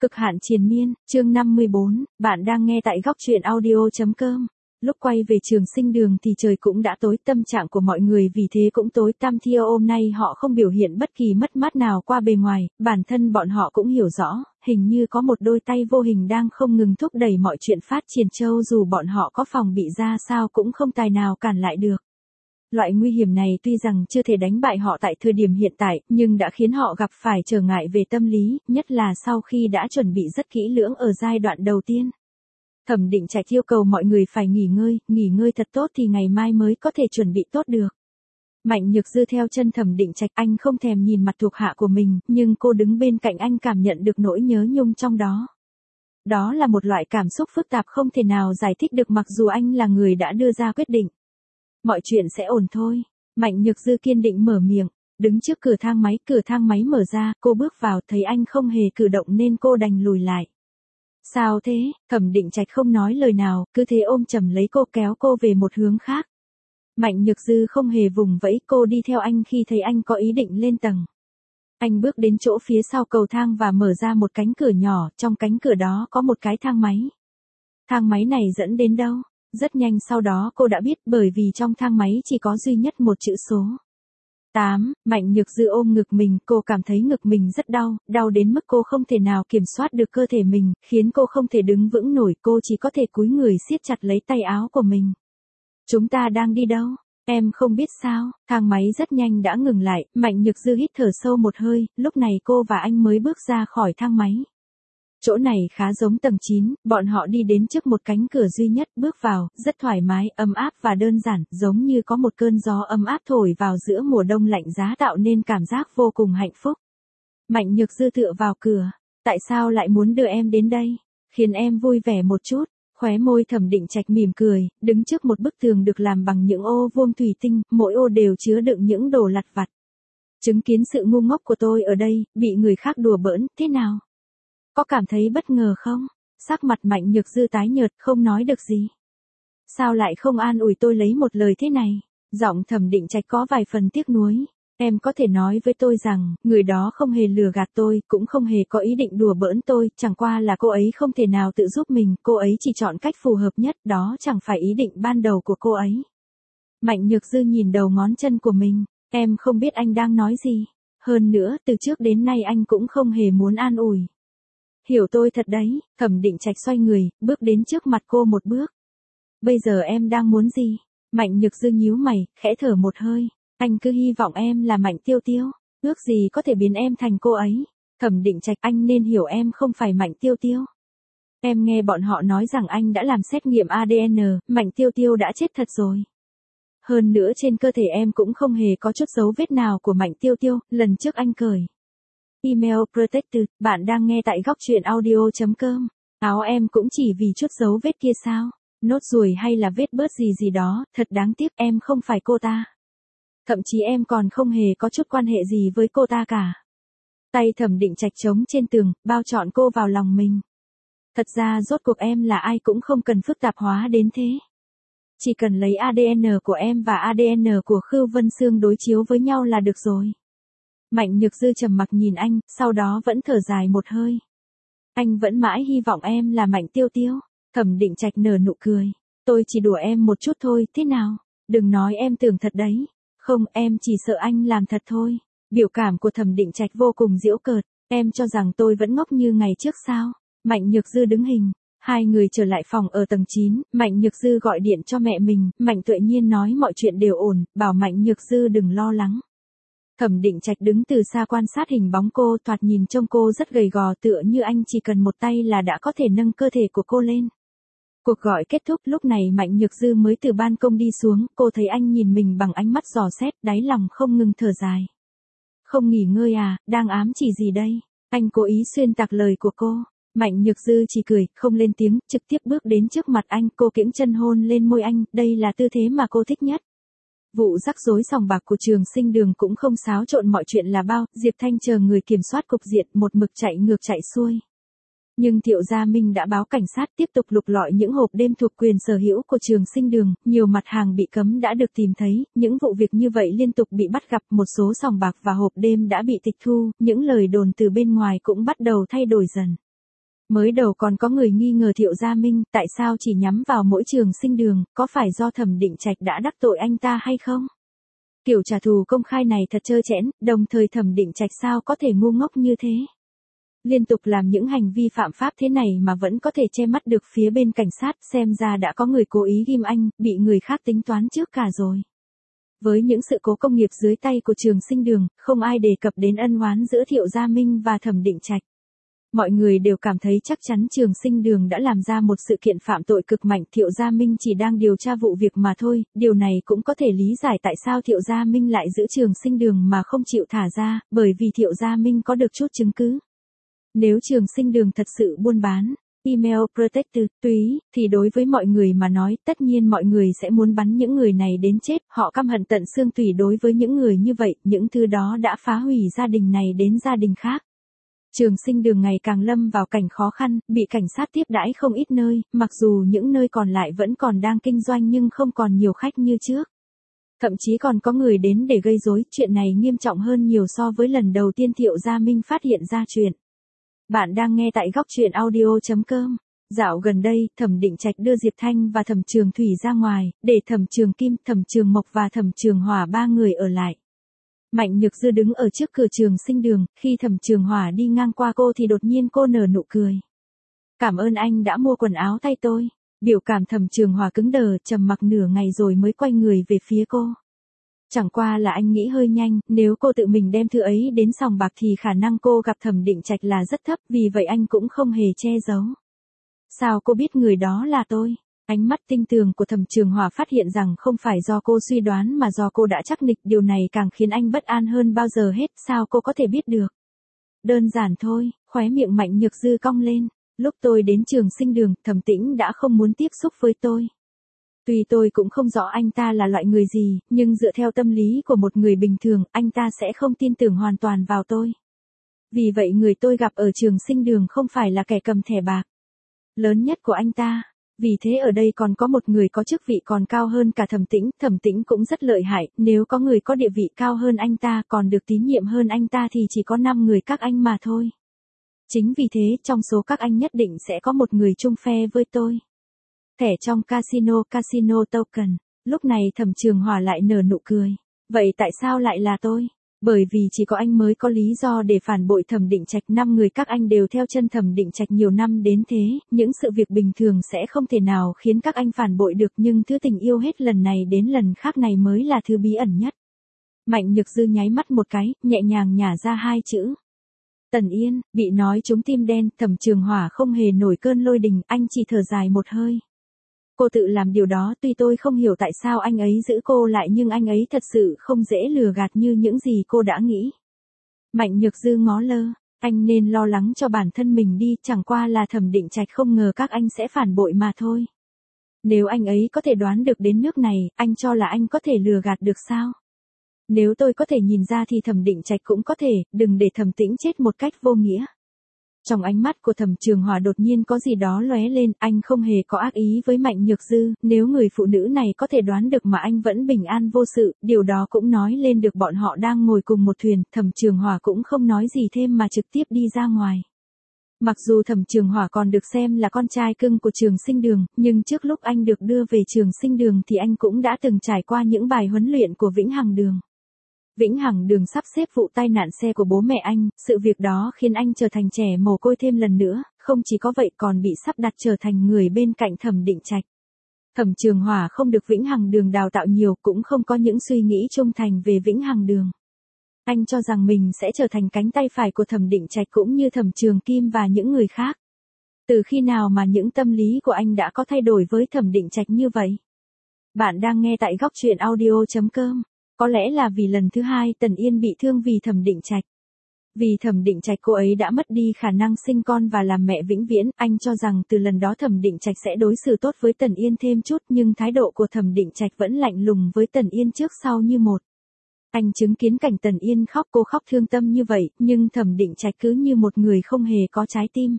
Cực hạn triền miên, chương 54, bạn đang nghe tại góc truyện audio.com. Lúc quay về Trường Sinh Đường thì trời cũng đã tối, tâm trạng của mọi người vì thế cũng tối tăm theo. Hôm nay họ không biểu hiện bất kỳ mất mát nào qua bề ngoài, bản thân bọn họ cũng hiểu rõ, hình như có một đôi tay vô hình đang không ngừng thúc đẩy mọi chuyện phát triển, châu dù bọn họ có phòng bị ra sao cũng không tài nào cản lại được. Loại nguy hiểm này tuy rằng chưa thể đánh bại họ tại thời điểm hiện tại, nhưng đã khiến họ gặp phải trở ngại về tâm lý, nhất là sau khi đã chuẩn bị rất kỹ lưỡng ở giai đoạn đầu tiên. Thẩm Định Trạch yêu cầu mọi người phải nghỉ ngơi thật tốt thì ngày mai mới có thể chuẩn bị tốt được. Mạnh Nhược Dư theo chân Thẩm Định Trạch, anh không thèm nhìn mặt thuộc hạ của mình, nhưng cô đứng bên cạnh anh cảm nhận được nỗi nhớ nhung trong đó. Đó là một loại cảm xúc phức tạp không thể nào giải thích được mặc dù anh là người đã đưa ra quyết định. Mọi chuyện sẽ ổn thôi. Mạnh Nhược Dư kiên định mở miệng, đứng trước cửa thang máy mở ra, cô bước vào thấy anh không hề cử động nên cô đành lùi lại. Sao thế? Thẩm Định Trạch không nói lời nào, cứ thế ôm chầm lấy cô kéo cô về một hướng khác. Mạnh Nhược Dư không hề vùng vẫy, cô đi theo anh khi thấy anh có ý định lên tầng. Anh bước đến chỗ phía sau cầu thang và mở ra một cánh cửa nhỏ, trong cánh cửa đó có một cái thang máy. Thang máy này dẫn đến đâu? Rất nhanh sau đó cô đã biết bởi vì trong thang máy chỉ có duy nhất một chữ số. 8, Mạnh Nhược Dư ôm ngực mình, cô cảm thấy ngực mình rất đau đến mức cô không thể nào kiểm soát được cơ thể mình, khiến cô không thể đứng vững nổi, cô chỉ có thể cúi người siết chặt lấy tay áo của mình. Chúng ta đang đi đâu? Em không biết sao, thang máy rất nhanh đã ngừng lại, Mạnh Nhược Dư hít thở sâu một hơi, lúc này cô và anh mới bước ra khỏi thang máy. Chỗ này khá giống tầng 9, bọn họ đi đến trước một cánh cửa duy nhất, bước vào, rất thoải mái, ấm áp và đơn giản, giống như có một cơn gió ấm áp thổi vào giữa mùa đông lạnh giá tạo nên cảm giác vô cùng hạnh phúc. Mạnh Nhược Dư tựa vào cửa, tại sao lại muốn đưa em đến đây? Khiến em vui vẻ một chút. Khóe môi Thẩm Định Trạch mỉm cười, đứng trước một bức tường được làm bằng những ô vuông thủy tinh, mỗi ô đều chứa đựng những đồ lặt vặt. Chứng kiến sự ngu ngốc của tôi ở đây, bị người khác đùa bỡn, thế nào? Có cảm thấy bất ngờ không? Sắc mặt Mạnh Nhược Dư tái nhợt, không nói được gì. Sao lại không an ủi tôi lấy một lời thế này? Giọng Thẩm Định Trạch có vài phần tiếc nuối. Em có thể nói với tôi rằng, người đó không hề lừa gạt tôi, cũng không hề có ý định đùa bỡn tôi, chẳng qua là cô ấy không thể nào tự giúp mình, cô ấy chỉ chọn cách phù hợp nhất, đó chẳng phải ý định ban đầu của cô ấy. Mạnh Nhược Dư nhìn đầu ngón chân của mình, em không biết anh đang nói gì. Hơn nữa, từ trước đến nay anh cũng không hề muốn an ủi. Hiểu tôi thật đấy, Thẩm Định Trạch xoay người, bước đến trước mặt cô một bước. Bây giờ em đang muốn gì? Mạnh Nhược Dư nhíu mày, khẽ thở một hơi. Anh cứ hy vọng em là Mạnh Tiêu Tiêu, ước gì có thể biến em thành cô ấy. Thẩm Định Trạch, anh nên hiểu em không phải Mạnh Tiêu Tiêu. Em nghe bọn họ nói rằng anh đã làm xét nghiệm ADN, Mạnh Tiêu Tiêu đã chết thật rồi. Hơn nữa trên cơ thể em cũng không hề có chút dấu vết nào của Mạnh Tiêu Tiêu, lần trước anh cởi email protected, bạn đang nghe tại góc truyện audio.com. Áo em cũng chỉ vì chút dấu vết kia sao? Nốt ruồi hay là vết bớt gì đó, thật đáng tiếc em không phải cô ta. Thậm chí em còn không hề có chút quan hệ gì với cô ta cả. Tay Thẩm Định Trạch trống trên tường, bao trọn cô vào lòng mình. Thật ra rốt cuộc em là ai cũng không cần phức tạp hóa đến thế. Chỉ cần lấy ADN của em và ADN của Khưu Vân Sương đối chiếu với nhau là được rồi. Mạnh Nhược Dư trầm mặc nhìn anh, sau đó vẫn thở dài một hơi. Anh vẫn mãi hy vọng em là Mạnh Tiêu Tiêu. Thẩm Định Trạch nở nụ cười. Tôi chỉ đùa em một chút thôi, thế nào? Đừng nói em tưởng thật đấy. Không, em chỉ sợ anh làm thật thôi. Biểu cảm của Thẩm Định Trạch vô cùng giễu cợt. Em cho rằng tôi vẫn ngốc như ngày trước sao? Mạnh Nhược Dư đứng hình. Hai người trở lại phòng ở tầng 9, Mạnh Nhược Dư gọi điện cho mẹ mình, Mạnh Tuệ Nhiên nói mọi chuyện đều ổn, bảo Mạnh Nhược Dư đừng lo lắng. Thẩm Định Trạch đứng từ xa quan sát hình bóng cô, thoạt nhìn trông cô rất gầy gò tựa như anh chỉ cần một tay là đã có thể nâng cơ thể của cô lên. Cuộc gọi kết thúc, lúc này Mạnh Nhược Dư mới từ ban công đi xuống, cô thấy anh nhìn mình bằng ánh mắt dò xét, đáy lòng không ngừng thở dài. Không nghỉ ngơi à, đang ám chỉ gì đây? Anh cố ý xuyên tạc lời của cô. Mạnh Nhược Dư chỉ cười, không lên tiếng, trực tiếp bước đến trước mặt anh, cô kiễng chân hôn lên môi anh, đây là tư thế mà cô thích nhất. Vụ rắc rối sòng bạc của Trường Sinh Đường cũng không xáo trộn mọi chuyện là bao, Diệp Thanh chờ người kiểm soát cục diện một mực chạy ngược chạy xuôi. Nhưng Thiệu Gia Minh đã báo cảnh sát tiếp tục lục lọi những hộp đêm thuộc quyền sở hữu của Trường Sinh Đường, nhiều mặt hàng bị cấm đã được tìm thấy, những vụ việc như vậy liên tục bị bắt gặp, một số sòng bạc và hộp đêm đã bị tịch thu, những lời đồn từ bên ngoài cũng bắt đầu thay đổi dần. Mới đầu còn có người nghi ngờ Thiệu Gia Minh tại sao chỉ nhắm vào mỗi Trường Sinh Đường, có phải do Thẩm Định Trạch đã đắc tội anh ta hay không? Kiểu trả thù công khai này thật trơ trẽn, đồng thời Thẩm Định Trạch sao có thể ngu ngốc như thế? Liên tục làm những hành vi phạm pháp thế này mà vẫn có thể che mắt được phía bên cảnh sát, xem ra đã có người cố ý ghim anh, bị người khác tính toán trước cả rồi. Với những sự cố công nghiệp dưới tay của Trường Sinh Đường, không ai đề cập đến ân oán giữa Thiệu Gia Minh và Thẩm Định Trạch. Mọi người đều cảm thấy chắc chắn Trường Sinh Đường đã làm ra một sự kiện phạm tội cực mạnh, Thiệu Gia Minh chỉ đang điều tra vụ việc mà thôi, điều này cũng có thể lý giải tại sao Thiệu Gia Minh lại giữ Trường Sinh Đường mà không chịu thả ra, bởi vì Thiệu Gia Minh có được chút chứng cứ. Nếu Trường Sinh Đường thật sự buôn bán email protected túy, thì đối với mọi người mà nói, tất nhiên mọi người sẽ muốn bắn những người này đến chết, họ căm hận tận xương tủy đối với những người như vậy, những thứ đó đã phá hủy gia đình này đến gia đình khác. Trường Sinh Đường ngày càng lâm vào cảnh khó khăn, bị cảnh sát tiếp đãi không ít nơi, mặc dù những nơi còn lại vẫn còn đang kinh doanh nhưng không còn nhiều khách như trước. Thậm chí còn có người đến để gây rối, chuyện này nghiêm trọng hơn nhiều so với lần đầu tiên Thiệu Gia Minh phát hiện ra chuyện. Bạn đang nghe tại góc truyện audio.com. Dạo gần đây, Thẩm Định Trạch đưa Diệp Thanh và Thẩm Trường Thủy ra ngoài, để Thẩm Trường Kim, Thẩm Trường Mộc và Thẩm Trường Hỏa ba người ở lại. Mạnh Nhược Dư đứng ở trước cửa Trường Sinh Đường, khi Thẩm Trường Hỏa đi ngang qua cô thì đột nhiên cô nở nụ cười. Cảm ơn anh đã mua quần áo thay tôi. Biểu cảm Thẩm Trường Hỏa cứng đờ, trầm mặc nửa ngày rồi mới quay người về phía cô. Chẳng qua là anh nghĩ hơi nhanh, nếu cô tự mình đem thư ấy đến sòng bạc thì khả năng cô gặp Thẩm Định Trạch là rất thấp, vì vậy anh cũng không hề che giấu. Sao cô biết người đó là tôi? Ánh mắt tinh tường của Thẩm Trường Hỏa phát hiện rằng không phải do cô suy đoán mà do cô đã chắc nịch, điều này càng khiến anh bất an hơn bao giờ hết, sao cô có thể biết được? Đơn giản thôi, khóe miệng Mạnh Nhược Dư cong lên, lúc tôi đến Trường Sinh Đường, Thẩm Tĩnh đã không muốn tiếp xúc với tôi. Tuy tôi cũng không rõ anh ta là loại người gì, nhưng dựa theo tâm lý của một người bình thường, anh ta sẽ không tin tưởng hoàn toàn vào tôi. Vì vậy người tôi gặp ở Trường Sinh Đường không phải là kẻ cầm thẻ bạc lớn nhất của anh ta. Vì thế ở đây còn có một người có chức vị còn cao hơn cả Thẩm Tĩnh cũng rất lợi hại, nếu có người có địa vị cao hơn anh ta còn được tín nhiệm hơn anh ta thì chỉ có 5 người các anh mà thôi. Chính vì thế trong số các anh nhất định sẽ có một người chung phe với tôi. Thẻ trong casino token. Lúc này Thẩm Trường Hỏa lại nở nụ cười. Vậy tại sao lại là tôi? Bởi vì chỉ có anh mới có lý do để phản bội Thẩm Định Trạch, 5 người các anh đều theo chân Thẩm Định Trạch nhiều năm đến thế, những sự việc bình thường sẽ không thể nào khiến các anh phản bội được, nhưng thứ tình yêu hết lần này đến lần khác này mới là thứ bí ẩn nhất. Mạnh Nhược Dư nháy mắt một cái, nhẹ nhàng nhả ra 2 chữ. Tần Yên. Bị nói trúng tim đen, Thẩm Trường Hỏa không hề nổi cơn lôi đình, anh chỉ thở dài một hơi. Cô tự làm điều đó, tuy tôi không hiểu tại sao anh ấy giữ cô lại nhưng anh ấy thật sự không dễ lừa gạt như những gì cô đã nghĩ. Mạnh Nhược Dư ngó lơ, anh nên lo lắng cho bản thân mình đi, chẳng qua là Thẩm Định Trạch không ngờ các anh sẽ phản bội mà thôi. Nếu anh ấy có thể đoán được đến nước này, anh cho là anh có thể lừa gạt được sao? Nếu tôi có thể nhìn ra thì Thẩm Định Trạch cũng có thể, đừng để Thẩm Tĩnh chết một cách vô nghĩa. Trong ánh mắt của Thẩm Trường Hỏa đột nhiên có gì đó lóe lên, anh không hề có ác ý với Mạnh Nhược Dư, nếu người phụ nữ này có thể đoán được mà anh vẫn bình an vô sự, điều đó cũng nói lên được bọn họ đang ngồi cùng một thuyền, Thẩm Trường Hỏa cũng không nói gì thêm mà trực tiếp đi ra ngoài. Mặc dù Thẩm Trường Hỏa còn được xem là con trai cưng của Trường Sinh Đường, nhưng trước lúc anh được đưa về Trường Sinh Đường thì anh cũng đã từng trải qua những bài huấn luyện của Vĩnh Hằng Đường. Vĩnh Hằng Đường sắp xếp vụ tai nạn xe của bố mẹ anh, sự việc đó khiến anh trở thành trẻ mồ côi thêm lần nữa, không chỉ có vậy còn bị sắp đặt trở thành người bên cạnh Thẩm Định Trạch. Thẩm Trường Hỏa không được Vĩnh Hằng Đường đào tạo nhiều, cũng không có những suy nghĩ trung thành về Vĩnh Hằng Đường. Anh cho rằng mình sẽ trở thành cánh tay phải của Thẩm Định Trạch cũng như Thẩm Trường Kim và những người khác. Từ khi nào mà những tâm lý của anh đã có thay đổi với Thẩm Định Trạch như vậy? Bạn đang nghe tại góc truyện audio.com. Có lẽ là vì lần thứ 2 Tần Yên bị thương vì Thẩm Định Trạch. Vì Thẩm Định Trạch cô ấy đã mất đi khả năng sinh con và làm mẹ vĩnh viễn, anh cho rằng từ lần đó Thẩm Định Trạch sẽ đối xử tốt với Tần Yên thêm chút, nhưng thái độ của Thẩm Định Trạch vẫn lạnh lùng với Tần Yên trước sau như một. Anh chứng kiến cảnh Tần Yên khóc, cô khóc thương tâm như vậy, nhưng Thẩm Định Trạch cứ như một người không hề có trái tim.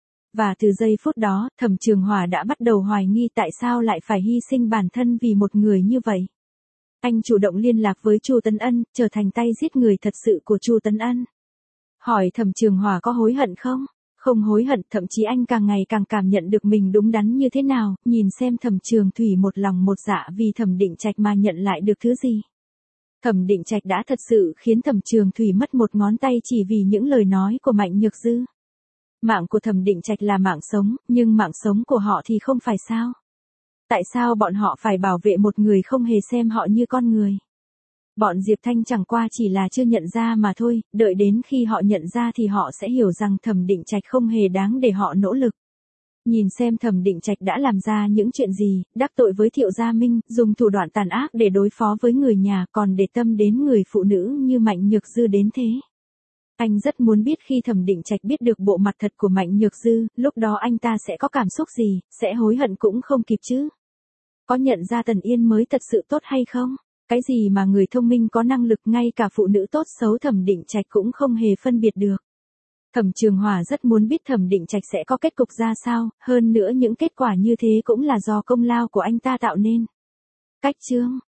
Và từ giây phút đó, Thẩm Trường Hỏa đã bắt đầu hoài nghi tại sao lại phải hy sinh bản thân vì một người như vậy. Anh chủ động liên lạc với Chu Tấn Ân, trở thành tay giết người thật sự của Chu Tấn Ân. Hỏi Thẩm Trường Hỏa có hối hận không? Không hối hận, thậm chí anh càng ngày càng cảm nhận được mình đúng đắn như thế nào, nhìn xem Thẩm Trường Thủy một lòng một dạ vì Thẩm Định Trạch mà nhận lại được thứ gì. Thẩm Định Trạch đã thật sự khiến Thẩm Trường Thủy mất một ngón tay chỉ vì những lời nói của Mạnh Nhược Dư. Mạng của Thẩm Định Trạch là mạng sống, nhưng mạng sống của họ thì không phải sao? Tại sao bọn họ phải bảo vệ một người không hề xem họ như con người? Bọn Diệp Thanh chẳng qua chỉ là chưa nhận ra mà thôi, đợi đến khi họ nhận ra thì họ sẽ hiểu rằng Thẩm Định Trạch không hề đáng để họ nỗ lực. Nhìn xem Thẩm Định Trạch đã làm ra những chuyện gì, đắc tội với Thiệu Gia Minh, dùng thủ đoạn tàn ác để đối phó với người nhà, còn để tâm đến người phụ nữ như Mạnh Nhược Dư đến thế. Anh rất muốn biết khi Thẩm Định Trạch biết được bộ mặt thật của Mạnh Nhược Dư, lúc đó anh ta sẽ có cảm xúc gì, sẽ hối hận cũng không kịp chứ. Có nhận ra Tần Yên mới thật sự tốt hay không? Cái gì mà người thông minh có năng lực, ngay cả phụ nữ tốt xấu Thẩm Định Trạch cũng không hề phân biệt được. Thẩm Trường Hòa rất muốn biết Thẩm Định Trạch sẽ có kết cục ra sao, hơn nữa những kết quả như thế cũng là do công lao của anh ta tạo nên. Cách chương